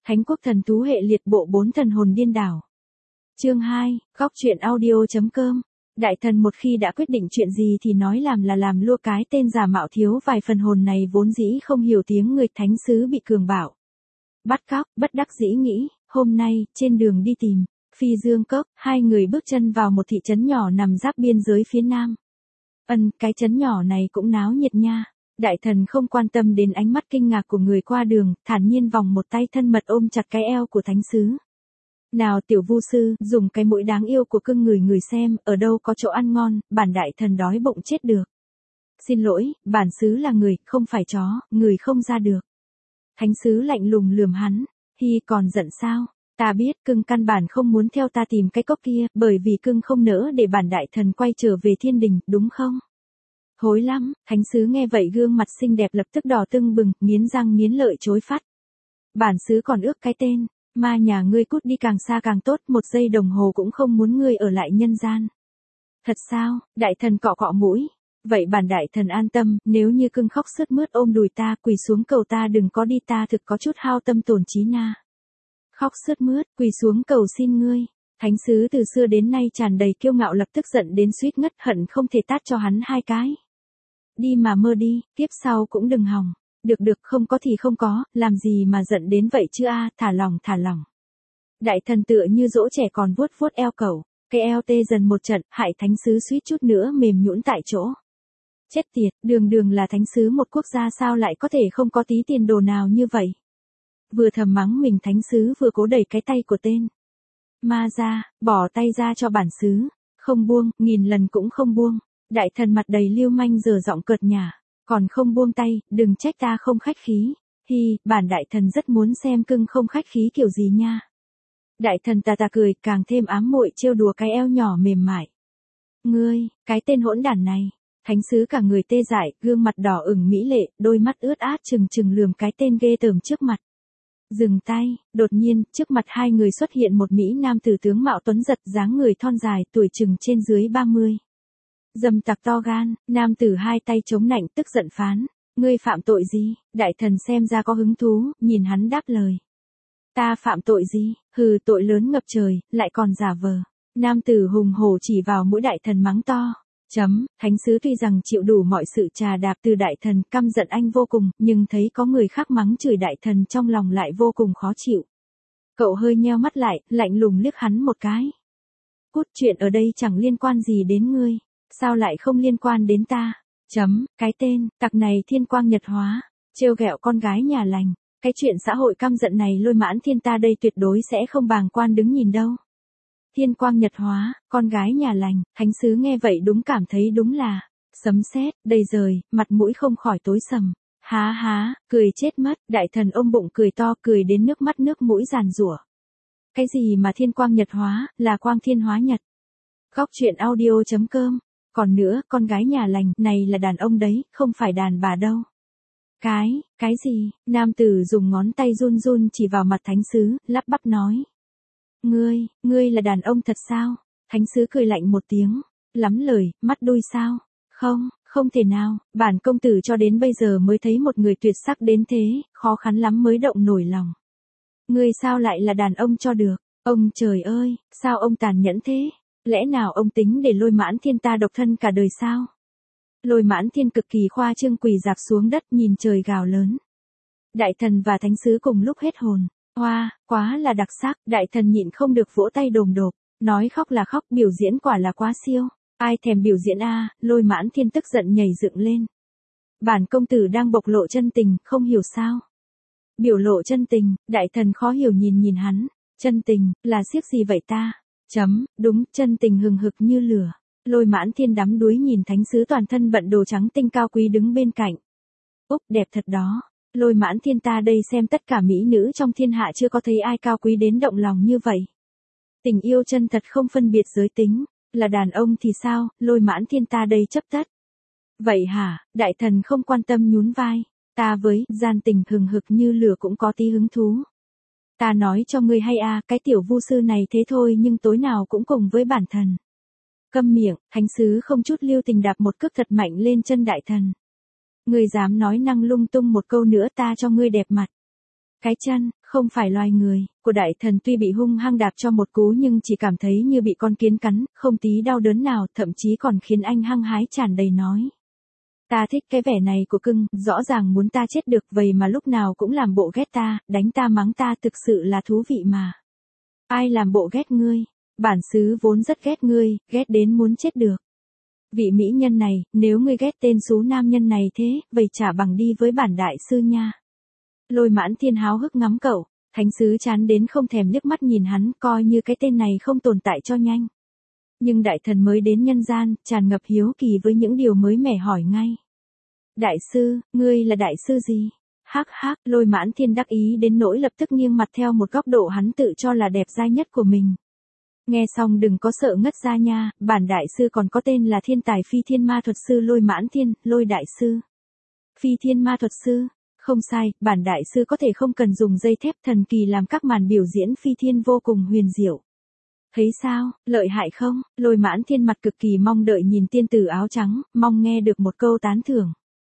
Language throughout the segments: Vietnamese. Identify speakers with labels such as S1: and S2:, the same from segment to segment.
S1: Thánh quốc thần thú hệ liệt bộ 4 thần hồn điên đảo. Chương 2, góc truyện audio.com. Đại thần một khi đã quyết định chuyện gì thì nói làm là làm, lua cái tên giả mạo thiếu vài phần hồn này vốn dĩ không hiểu tiếng người, thánh sứ bị cường bạo bắt cóc, bất đắc dĩ nghĩ, hôm nay, trên đường đi tìm Phi Dương Cốc, hai người bước chân vào một thị trấn nhỏ nằm giáp biên giới phía nam. Cái trấn nhỏ này cũng náo nhiệt nha. Đại thần không quan tâm đến ánh mắt kinh ngạc của người qua đường, thản nhiên vòng một tay thân mật ôm chặt cái eo của thánh sứ. Nào tiểu vu sư, dùng cái mũi đáng yêu của cưng người người xem, ở đâu có chỗ ăn ngon, bản đại thần đói bụng chết được. Xin lỗi, bản sứ là người, không phải chó, người không ra được. Thánh sứ lạnh lùng lườm hắn, còn giận sao? Ta biết cưng căn bản không muốn theo ta tìm cái cốc kia, bởi vì cưng không nỡ để bản đại thần quay trở về thiên đình, đúng không? Hối lắm, thánh sứ nghe vậy gương mặt xinh đẹp lập tức đỏ tưng bừng, nghiến răng nghiến lợi chối phát. Bản sứ còn ước cái tên, ma nhà ngươi cút đi càng xa càng tốt, một giây đồng hồ cũng không muốn ngươi ở lại nhân gian. Thật sao? Đại thần cọ cọ mũi. Vậy bản đại thần an tâm, nếu như cưng khóc sướt mướt ôm đùi ta, quỳ xuống cầu ta đừng có đi, ta thực có chút hao tâm tổn trí na. Khóc sướt mướt, quỳ xuống cầu xin ngươi. Thánh sứ từ xưa đến nay tràn đầy kiêu ngạo, lập tức giận đến suýt ngất, hận không thể tát cho hắn hai cái. Đi mà mơ đi, tiếp sau cũng đừng hòng. Được, không có thì không có, làm gì mà giận đến vậy chứ thả lỏng. Đại thần tựa như dỗ trẻ còn vuốt vuốt eo cẩu, cái eo tê dần một trận, hại thánh sứ suýt chút nữa mềm nhũn tại chỗ. Chết tiệt, đường là thánh sứ một quốc gia sao lại có thể không có tí tiền đồ nào như vậy. Vừa thầm mắng mình thánh sứ vừa cố đẩy cái tay của tên ma ra, bỏ tay ra cho bản sứ, không buông, nghìn lần cũng không buông. Đại thần mặt đầy lưu manh giở giọng cợt nhả, còn không buông tay, đừng trách ta không khách khí. Bản đại thần rất muốn xem cưng không khách khí kiểu gì nha. Đại thần tà cười, càng thêm ám muội trêu đùa cái eo nhỏ mềm mại. Ngươi, cái tên hỗn đản này. Thánh sứ cả người tê dại, gương mặt đỏ ửng mỹ lệ, đôi mắt ướt át trừng lườm cái tên ghê tởm trước mặt. Dừng tay, đột nhiên, trước mặt hai người xuất hiện một mỹ nam tử tướng mạo tuấn giật, dáng người thon dài, tuổi chừng trên dưới 30. Dâm tặc to gan, nam tử hai tay chống nạnh tức giận phán. Ngươi phạm tội gì? Đại thần xem ra có hứng thú, nhìn hắn đáp lời. Ta phạm tội gì? Tội lớn ngập trời, lại còn giả vờ. Nam tử hùng hổ chỉ vào mũi đại thần mắng to. Thánh sứ tuy rằng chịu đủ mọi sự trà đạp từ đại thần, căm giận anh vô cùng, nhưng thấy có người khác mắng chửi đại thần trong lòng lại vô cùng khó chịu. Cậu hơi nheo mắt lại, lạnh lùng liếc hắn một cái. Cút, chuyện ở đây chẳng liên quan gì đến ngươi. Sao lại không liên quan đến ta? Cái tên, tặc này thiên quang nhật hóa, trêu ghẹo con gái nhà lành. Cái chuyện xã hội căm giận này Lôi Mãn Thiên ta đây tuyệt đối sẽ không bàng quan đứng nhìn đâu. Thiên quang nhật hóa, con gái nhà lành, thánh sứ nghe vậy đúng cảm thấy đúng là sấm sét đầy trời, mặt mũi không khỏi tối sầm. Há, cười chết mất, đại thần ôm bụng cười to, cười đến nước mắt nước mũi giàn giụa. Cái gì mà thiên quang nhật hóa, là quang thiên hóa nhật. Góc truyện audio.com. Còn nữa, con gái nhà lành này là đàn ông đấy, không phải đàn bà đâu. Cái gì? Nam tử dùng ngón tay run chỉ vào mặt thánh sứ, lắp bắp nói. Ngươi là đàn ông thật sao? Thánh sứ cười lạnh một tiếng, lắm lời, mắt đuôi sao? Không thể nào, bản công tử cho đến bây giờ mới thấy một người tuyệt sắc đến thế, khó khăn lắm mới động nổi lòng. Ngươi sao lại là đàn ông cho được? Ông trời ơi, sao ông tàn nhẫn thế? Lẽ nào ông tính để Lôi Mãn Thiên ta độc thân cả đời sao? Lôi Mãn Thiên cực kỳ khoa trương quỳ rạp xuống đất nhìn trời gào lớn. Đại thần và thánh sứ cùng lúc hết hồn. Hoa, quá là đặc sắc, đại thần nhịn không được vỗ tay đồm đột, nói khóc là khóc, biểu diễn quả là quá siêu. Ai thèm biểu diễn Lôi Mãn Thiên tức giận nhảy dựng lên. Bản công tử đang bộc lộ chân tình, không hiểu sao? Biểu lộ chân tình, đại thần khó hiểu nhìn hắn. Chân tình, là xiếc gì vậy ta? Đúng, chân tình hừng hực như lửa. Lôi Mãn Thiên đắm đuối nhìn thánh sứ toàn thân bận đồ trắng tinh cao quý đứng bên cạnh. Đẹp thật đó. Lôi Mãn Thiên ta đây xem tất cả mỹ nữ trong thiên hạ chưa có thấy ai cao quý đến động lòng như vậy. Tình yêu chân thật không phân biệt giới tính, là đàn ông thì sao, Lôi Mãn Thiên ta đây chấp tất. Vậy hả, đại thần không quan tâm nhún vai, ta với gian tình hừng hực như lửa cũng có tí hứng thú. Ta nói cho ngươi hay cái tiểu vu sư này thế thôi nhưng tối nào cũng cùng với bản thần. Câm miệng, thánh sứ không chút lưu tình đạp một cước thật mạnh lên chân đại thần. Ngươi dám nói năng lung tung một câu nữa ta cho ngươi đẹp mặt. Cái chân, không phải loài người, của đại thần tuy bị hung hăng đạp cho một cú nhưng chỉ cảm thấy như bị con kiến cắn, không tí đau đớn nào, thậm chí còn khiến anh hăng hái tràn đầy nói. Ta thích cái vẻ này của cưng, rõ ràng muốn ta chết được vậy mà lúc nào cũng làm bộ ghét ta, đánh ta mắng ta thực sự là thú vị mà. Ai làm bộ ghét ngươi? Bản xứ vốn rất ghét ngươi, ghét đến muốn chết được. Vị mỹ nhân này, nếu ngươi ghét tên xú nam nhân này thế, vậy chả bằng đi với bản đại sư nha. Lôi Mãn Thiên háo hức ngắm cậu, thánh sứ chán đến không thèm liếc mắt nhìn hắn, coi như cái tên này không tồn tại cho nhanh. Nhưng đại thần mới đến nhân gian, tràn ngập hiếu kỳ với những điều mới mẻ hỏi ngay. Đại sư, ngươi là đại sư gì? Hắc hắc, Lôi Mãn Thiên đắc ý đến nỗi lập tức nghiêng mặt theo một góc độ hắn tự cho là đẹp dai nhất của mình. Nghe xong đừng có sợ ngất ra nha, bản đại sư còn có tên là thiên tài phi thiên ma thuật sư Lôi Mãn Thiên, Lôi đại sư. Phi thiên ma thuật sư, không sai, bản đại sư có thể không cần dùng dây thép thần kỳ làm các màn biểu diễn phi thiên vô cùng huyền diệu. Thấy sao, lợi hại không? Lôi Mãn Thiên mặt cực kỳ mong đợi nhìn tiên tử áo trắng, mong nghe được một câu tán thưởng.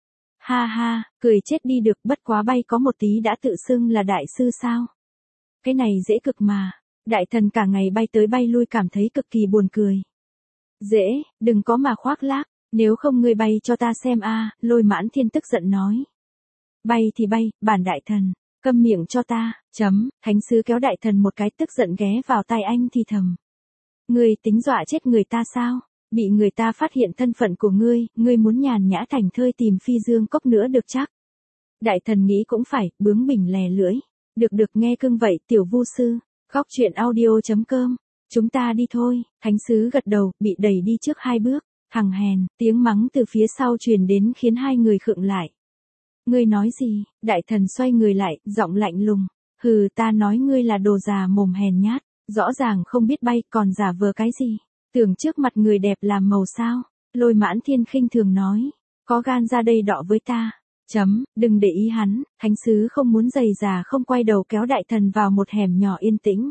S1: Ha ha, cười chết đi được, bất quá bay có một tí đã tự xưng là đại sư sao? Cái này dễ cực mà. Đại thần cả ngày bay tới bay lui cảm thấy cực kỳ buồn cười. Dễ, đừng có mà khoác lác, nếu không ngươi bay cho ta xem a, Lôi Mãn Thiên tức giận nói. Bay thì bay, bản đại thần, câm miệng cho ta, thánh sứ kéo đại thần một cái tức giận ghé vào tai anh thì thầm. Ngươi tính dọa chết người ta sao? Bị người ta phát hiện thân phận của ngươi muốn nhàn nhã thành thơi tìm phi dương cốc nữa được chắc. Đại thần nghĩ cũng phải, bướng bỉnh lè lưỡi. Được nghe cưng vậy, tiểu vu sư. Góc truyện audio.com. Chúng ta đi thôi, thánh sứ gật đầu, bị đẩy đi trước 2 bước. Thằng hèn, tiếng mắng từ phía sau truyền đến khiến hai người khựng lại. Ngươi nói gì? Đại thần xoay người lại, giọng lạnh lùng. Hừ, ta nói ngươi là đồ già mồm hèn nhát, rõ ràng không biết bay, còn giả vờ cái gì? Tưởng trước mặt người đẹp làm màu sao? Lôi Mãn Thiên khinh thường nói. Có gan ra đây đọ với ta. Đừng để ý hắn, thánh sứ không muốn giày già không quay đầu kéo đại thần vào một hẻm nhỏ yên tĩnh.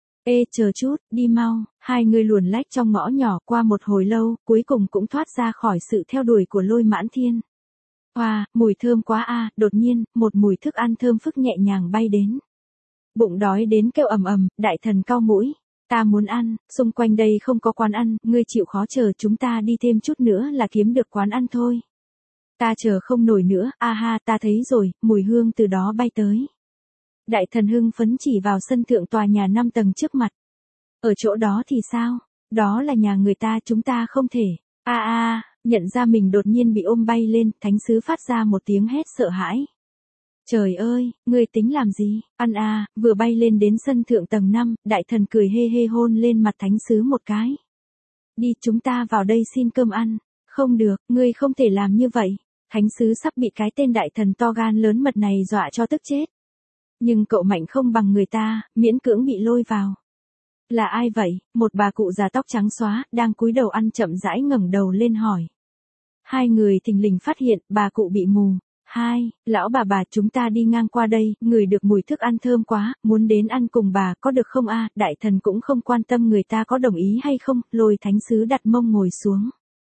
S1: Ê chờ chút, đi mau, hai người luồn lách trong ngõ nhỏ qua một hồi lâu, cuối cùng cũng thoát ra khỏi sự theo đuổi của Lôi Mãn Thiên. Wow, mùi thơm quá a, đột nhiên, một mùi thức ăn thơm phức nhẹ nhàng bay đến. Bụng đói đến kêu ầm ầm, đại thần cau mũi. Ta muốn ăn, xung quanh đây không có quán ăn, ngươi chịu khó chờ chúng ta đi thêm chút nữa là kiếm được quán ăn thôi. Ta chờ không nổi nữa, a ha ta thấy rồi, mùi hương từ đó bay tới. Đại thần hưng phấn chỉ vào sân thượng tòa nhà 5 tầng trước mặt. Ở chỗ đó thì sao? Đó là nhà người ta chúng ta không thể. Nhận ra mình đột nhiên bị ôm bay lên, thánh sứ phát ra một tiếng hét sợ hãi. Trời ơi, ngươi tính làm gì? Ăn vừa bay lên đến sân thượng tầng 5, đại thần cười hê hê hôn lên mặt thánh sứ một cái. Đi chúng ta vào đây xin cơm ăn. Không được, ngươi không thể làm như vậy. Thánh sứ sắp bị cái tên đại thần to gan lớn mật này dọa cho tức chết. Nhưng cậu mạnh không bằng người ta, miễn cưỡng bị lôi vào. Là ai vậy? Một bà cụ già tóc trắng xóa, đang cúi đầu ăn chậm rãi ngẩng đầu lên hỏi. Hai người thình lình phát hiện, bà cụ bị mù. Lão bà chúng ta đi ngang qua đây, ngửi được mùi thức ăn thơm quá, muốn đến ăn cùng bà có được không Đại thần cũng không quan tâm người ta có đồng ý hay không, Lôi thánh sứ đặt mông ngồi xuống.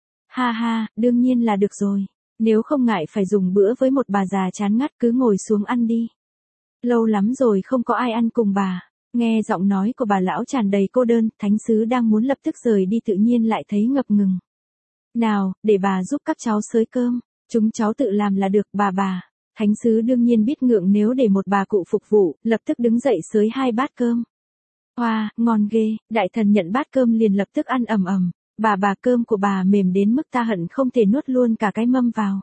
S1: Đương nhiên là được rồi. Nếu không ngại phải dùng bữa với một bà già chán ngắt cứ ngồi xuống ăn đi. Lâu lắm rồi không có ai ăn cùng bà. Nghe giọng nói của bà lão tràn đầy cô đơn, thánh sứ đang muốn lập tức rời đi tự nhiên lại thấy ngập ngừng. Nào, để bà giúp các cháu xới cơm. Chúng cháu tự làm là được bà. Thánh sứ đương nhiên biết ngượng nếu để một bà cụ phục vụ, lập tức đứng dậy xới 2 bát cơm. Wow, ngon ghê, đại thần nhận bát cơm liền lập tức ăn ầm ầm. Bà cơm của bà mềm đến mức ta hận không thể nuốt luôn cả cái mâm vào.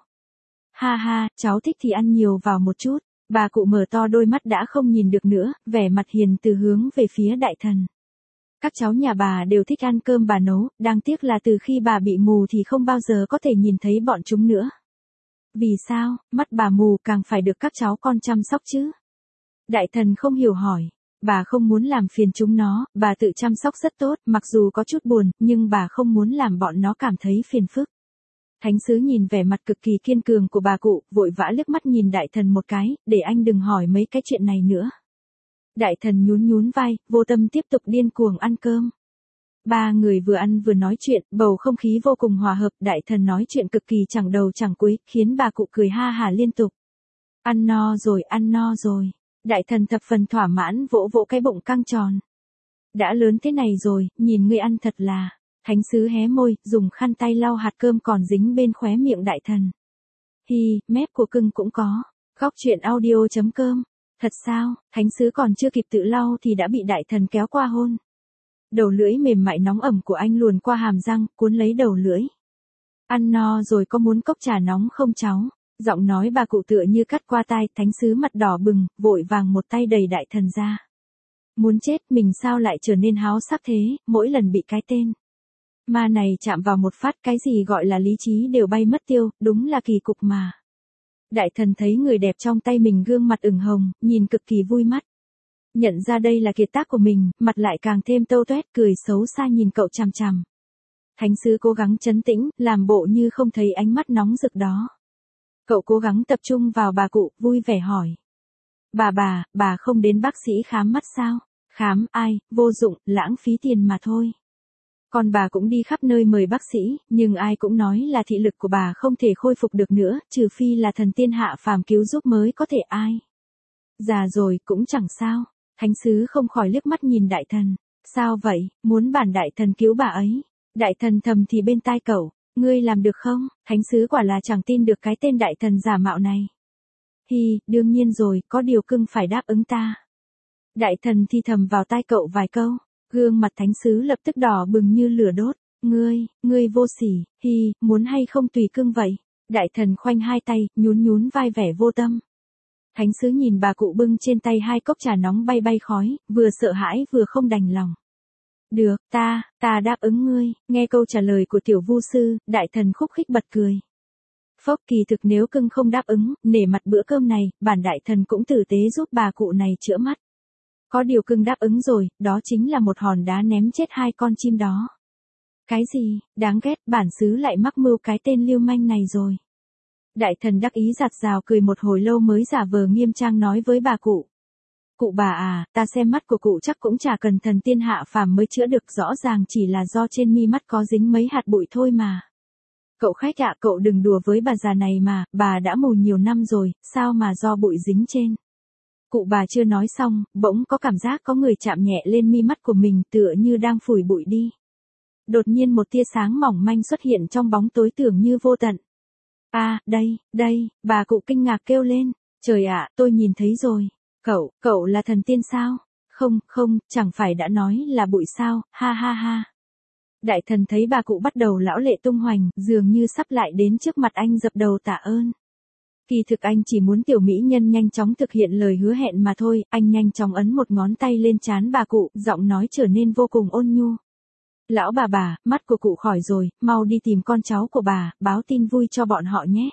S1: Cháu thích thì ăn nhiều vào một chút. Bà cụ mở to đôi mắt đã không nhìn được nữa, vẻ mặt hiền từ hướng về phía đại thần. Các cháu nhà bà đều thích ăn cơm bà nấu, đáng tiếc là từ khi bà bị mù thì không bao giờ có thể nhìn thấy bọn chúng nữa. Vì sao, mắt bà mù càng phải được các cháu con chăm sóc chứ? Đại thần không hiểu hỏi. Bà không muốn làm phiền chúng nó, bà tự chăm sóc rất tốt, mặc dù có chút buồn, nhưng bà không muốn làm bọn nó cảm thấy phiền phức. Thánh sứ nhìn vẻ mặt cực kỳ kiên cường của bà cụ, vội vã liếc mắt nhìn đại thần một cái, để anh đừng hỏi mấy cái chuyện này nữa. Đại thần nhún vai, vô tâm tiếp tục điên cuồng ăn cơm. Ba người vừa ăn vừa nói chuyện, bầu không khí vô cùng hòa hợp, đại thần nói chuyện cực kỳ chẳng đầu chẳng cuối, khiến bà cụ cười ha hả liên tục. Ăn no rồi. Đại thần thập phần thỏa mãn vỗ vỗ cái bụng căng tròn. Đã lớn thế này rồi, nhìn ngươi ăn thật là. Thánh sứ hé môi, dùng khăn tay lau hạt cơm còn dính bên khóe miệng đại thần. Hi, mép của cưng cũng có. Góc chuyện audio.com. Thật sao, thánh sứ còn chưa kịp tự lau thì đã bị đại thần kéo qua hôn. Đầu lưỡi mềm mại nóng ẩm của anh luồn qua hàm răng, cuốn lấy đầu lưỡi. Ăn no rồi có muốn cốc trà nóng không cháu? Giọng nói bà cụ tựa như cắt qua tai, thánh sứ mặt đỏ bừng, vội vàng một tay đẩy đại thần ra. Muốn chết, mình sao lại trở nên háo sắc thế, mỗi lần bị cái tên ma này chạm vào một phát, cái gì gọi là lý trí đều bay mất tiêu, đúng là kỳ cục mà. Đại thần thấy người đẹp trong tay mình gương mặt ửng hồng, nhìn cực kỳ vui mắt. Nhận ra đây là kiệt tác của mình, mặt lại càng thêm tâu tuét, cười xấu xa nhìn cậu chằm chằm. Thánh sứ cố gắng trấn tĩnh, làm bộ như không thấy ánh mắt nóng rực đó. Cậu cố gắng tập trung vào bà cụ, vui vẻ hỏi. Bà không đến bác sĩ khám mắt sao? Khám ai, vô dụng, lãng phí tiền mà thôi. Còn bà cũng đi khắp nơi mời bác sĩ, nhưng ai cũng nói là thị lực của bà không thể khôi phục được nữa, trừ phi là thần tiên hạ phàm cứu giúp mới có thể ai. Già rồi cũng chẳng sao. Thánh sứ không khỏi liếc mắt nhìn đại thần. Sao vậy, muốn bản đại thần cứu bà ấy? Đại thần thầm thì bên tai cậu. Ngươi làm được không? Thánh sứ quả là chẳng tin được cái tên đại thần giả mạo này. Hi, đương nhiên rồi, có điều cưng phải đáp ứng ta. Đại thần thì thầm vào tai cậu vài câu. Gương mặt thánh sứ lập tức đỏ bừng như lửa đốt. Ngươi vô sỉ, hi, muốn hay không tùy cưng vậy. Đại thần khoanh hai tay, nhún vai vẻ vô tâm. Thánh sứ nhìn bà cụ bưng trên tay hai cốc trà nóng bay bay khói, vừa sợ hãi vừa không đành lòng. Được, ta đáp ứng ngươi. Nghe câu trả lời của tiểu vu sư, đại thần khúc khích bật cười. Phốc, kỳ thực nếu cưng không đáp ứng, nể mặt bữa cơm này, bản đại thần cũng tử tế giúp bà cụ này chữa mắt. Có điều cưng đáp ứng rồi, đó chính là một hòn đá ném chết hai con chim đó. Cái gì, đáng ghét, bản xứ lại mắc mưu cái tên lưu manh này rồi. Đại thần đắc ý giặt rào cười một hồi lâu mới giả vờ nghiêm trang nói với bà cụ. Cụ bà à, ta xem mắt của cụ chắc cũng chả cần thần tiên hạ phàm mới chữa được, rõ ràng chỉ là do trên mi mắt có dính mấy hạt bụi thôi mà. Cậu khách ạ, cậu đừng đùa với bà già này mà, bà đã mù nhiều năm rồi, sao mà do bụi dính trên. Cụ bà chưa nói xong, bỗng có cảm giác có người chạm nhẹ lên mi mắt của mình tựa như đang phủi bụi đi. Đột nhiên một tia sáng mỏng manh xuất hiện trong bóng tối tưởng như vô tận. À, đây, bà cụ kinh ngạc kêu lên. Trời ạ, tôi nhìn thấy rồi. Cậu là thần tiên sao? Không, chẳng phải đã nói là bụi sao, ha ha ha. Đại thần thấy bà cụ bắt đầu lão lệ tung hoành, dường như sắp lại đến trước mặt anh dập đầu tạ ơn. Kỳ thực anh chỉ muốn tiểu mỹ nhân nhanh chóng thực hiện lời hứa hẹn mà thôi, anh nhanh chóng ấn một ngón tay lên trán bà cụ, giọng nói trở nên vô cùng ôn nhu. Lão bà, mắt của cụ khỏi rồi, mau đi tìm con cháu của bà, báo tin vui cho bọn họ nhé.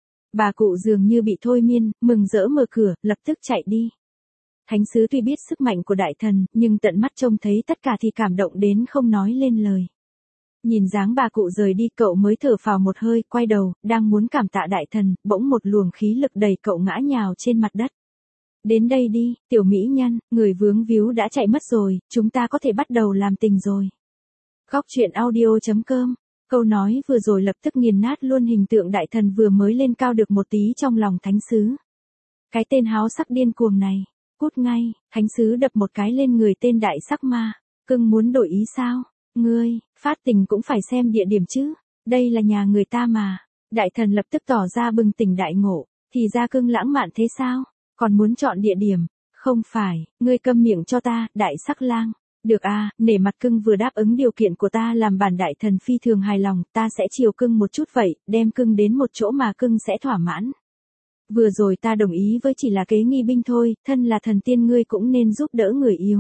S1: Bà cụ dường như bị thôi miên, mừng rỡ mở cửa, lập tức chạy đi. Thánh sứ tuy biết sức mạnh của đại thần, nhưng tận mắt trông thấy tất cả thì cảm động đến không nói lên lời. Nhìn dáng bà cụ rời đi, cậu mới thở phào một hơi, quay đầu, đang muốn cảm tạ đại thần, bỗng một luồng khí lực đẩy cậu ngã nhào trên mặt đất. Đến đây đi, tiểu mỹ nhân, người vướng víu đã chạy mất rồi, chúng ta có thể bắt đầu làm tình rồi. Góc chuyện audio.com. Câu nói vừa rồi lập tức nghiền nát luôn hình tượng đại thần vừa mới lên cao được một tí trong lòng thánh sứ. Cái tên háo sắc điên cuồng này, cút ngay, thánh sứ đập một cái lên người tên đại sắc ma. Cưng muốn đổi ý sao? Ngươi, phát tình cũng phải xem địa điểm chứ, đây là nhà người ta mà. Đại thần lập tức tỏ ra bừng tỉnh đại ngộ, thì ra cưng lãng mạn thế sao? Còn muốn chọn địa điểm? Không phải, ngươi câm miệng cho ta, đại sắc lang. Được à, nể mặt cưng vừa đáp ứng điều kiện của ta làm bản đại thần phi thường hài lòng, ta sẽ chiều cưng một chút vậy, đem cưng đến một chỗ mà cưng sẽ thỏa mãn. Vừa rồi ta đồng ý với chỉ là kế nghi binh thôi, thân là thần tiên ngươi cũng nên giúp đỡ người yếu.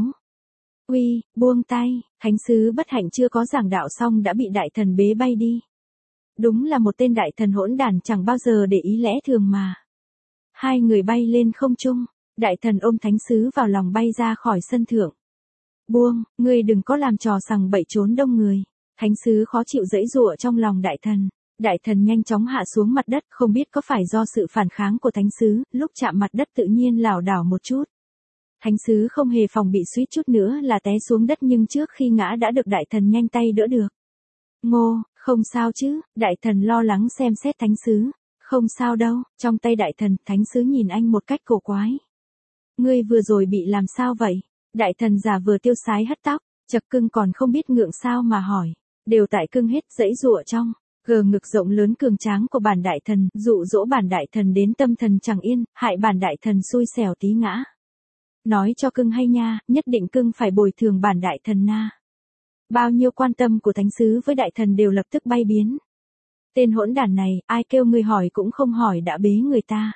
S1: Uy, buông tay, thánh sứ bất hạnh chưa có giảng đạo xong đã bị đại thần bế bay đi. Đúng là một tên đại thần hỗn đản chẳng bao giờ để ý lẽ thường mà. Hai người bay lên không trung, đại thần ôm thánh sứ vào lòng bay ra khỏi sân thượng. Buông, ngươi đừng có làm trò sằng bậy trốn đông người. Thánh sứ khó chịu giãy giụa trong lòng đại thần. Đại thần nhanh chóng hạ xuống mặt đất, không biết có phải do sự phản kháng của thánh sứ, lúc chạm mặt đất tự nhiên lảo đảo một chút. Thánh sứ không hề phòng bị suýt chút nữa là té xuống đất, nhưng trước khi ngã đã được đại thần nhanh tay đỡ được. Ngô, không sao chứ? Đại thần lo lắng xem xét thánh sứ. Không sao đâu, trong tay đại thần, thánh sứ nhìn anh một cách cổ quái. ngươi vừa rồi bị làm sao vậy? Đại thần giả vừa tiêu sái hất tóc, chật cưng còn không biết ngượng sao mà hỏi. Đều tại cưng hết dãy dụa trong, gờ ngực rộng lớn cường tráng của bản đại thần, dụ dỗ bản đại thần đến tâm thần chẳng yên, hại bản đại thần xui xẻo tí ngã. Nói cho cưng hay nha, nhất định cưng phải bồi thường bản đại thần na. Bao nhiêu quan tâm của thánh sứ với đại thần đều lập tức bay biến. Tên hỗn đản này, ai kêu ngươi hỏi cũng không hỏi đã bế người ta.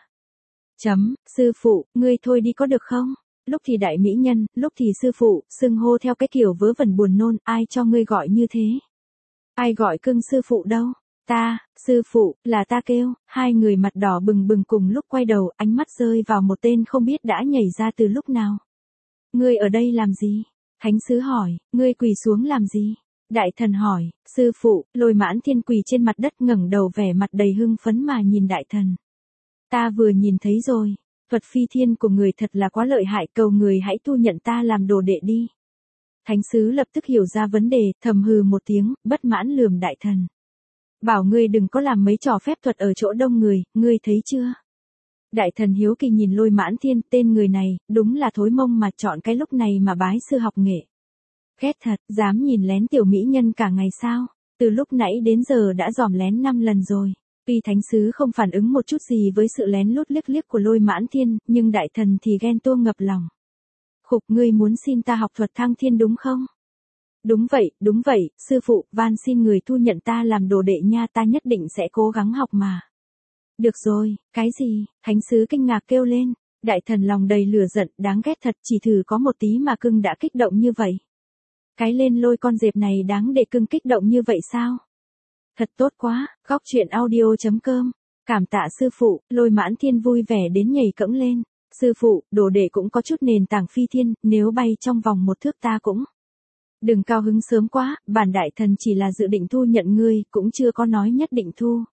S1: Sư phụ, ngươi thôi đi có được không? Lúc thì đại mỹ nhân, lúc thì sư phụ, xưng hô theo cái kiểu vớ vẩn buồn nôn, ai cho ngươi gọi như thế? Ai gọi cưng sư phụ đâu? Ta, sư phụ, là ta kêu. Hai người mặt đỏ bừng bừng cùng lúc quay đầu, ánh mắt rơi vào một tên không biết đã nhảy ra từ lúc nào. Ngươi ở đây làm gì? Thánh sứ hỏi, ngươi quỳ xuống làm gì? Đại thần hỏi, sư phụ, Lôi Mãn Thiên quỳ trên mặt đất ngẩng đầu vẻ mặt đầy hưng phấn mà nhìn đại thần. Ta vừa nhìn thấy rồi, thuật phi thiên của người thật là quá lợi hại, cầu người hãy thu nhận ta làm đồ đệ đi. Thánh sứ lập tức hiểu ra vấn đề, thầm hừ một tiếng, bất mãn lườm đại thần. Bảo ngươi đừng có làm mấy trò phép thuật ở chỗ đông người, ngươi thấy chưa? Đại thần hiếu kỳ nhìn Lôi Mãn Thiên, tên người này, đúng là thối mông mà chọn cái lúc này mà bái sư học nghệ. Ghét thật, dám nhìn lén tiểu mỹ nhân cả ngày sao? Từ lúc nãy đến giờ đã dòm lén 5 lần rồi. Tuy thánh sứ không phản ứng một chút gì với sự lén lút liếc liếc của Lôi Mãn Thiên, nhưng đại thần thì ghen tuông ngập lòng. Khục, ngươi muốn xin ta học thuật thăng thiên đúng không? Đúng vậy, sư phụ, van xin người thu nhận ta làm đồ đệ nha, ta nhất định sẽ cố gắng học mà. Được rồi, cái gì? Thánh sứ kinh ngạc kêu lên. Đại thần lòng đầy lửa giận, đáng ghét thật, chỉ thử có một tí mà cưng đã kích động như vậy. Cái lên lôi con dẹp này đáng để cưng kích động như vậy sao? Thật tốt quá, góc truyện audio.com. Cảm tạ sư phụ, Lôi Mãn Thiên vui vẻ đến nhảy cẫng lên. Sư phụ, đồ đệ cũng có chút nền tảng phi thiên, nếu bay trong vòng 1 thước ta cũng. Đừng cao hứng sớm quá, bản đại thần chỉ là dự định thu nhận ngươi, cũng chưa có nói nhất định thu.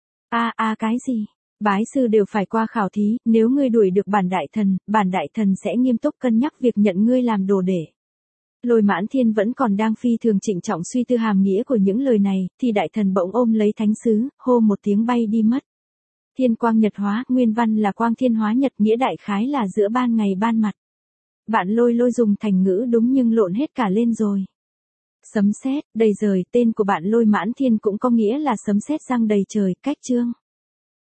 S1: Cái gì? Bái sư đều phải qua khảo thí, nếu ngươi đuổi được bản đại thần sẽ nghiêm túc cân nhắc việc nhận ngươi làm đồ đệ. Lôi Mãn Thiên vẫn còn đang phi thường trịnh trọng suy tư hàm nghĩa của những lời này, thì đại thần bỗng ôm lấy thánh sứ, hô một tiếng bay đi mất. Thiên quang nhật hóa, nguyên văn là quang thiên hóa nhật, nghĩa đại khái là giữa ban ngày ban mặt. Bạn lôi dùng thành ngữ đúng nhưng lộn hết cả lên rồi. Sấm sét, đầy trời, tên của bạn Lôi Mãn Thiên cũng có nghĩa là sấm sét giăng đầy trời, cách chương.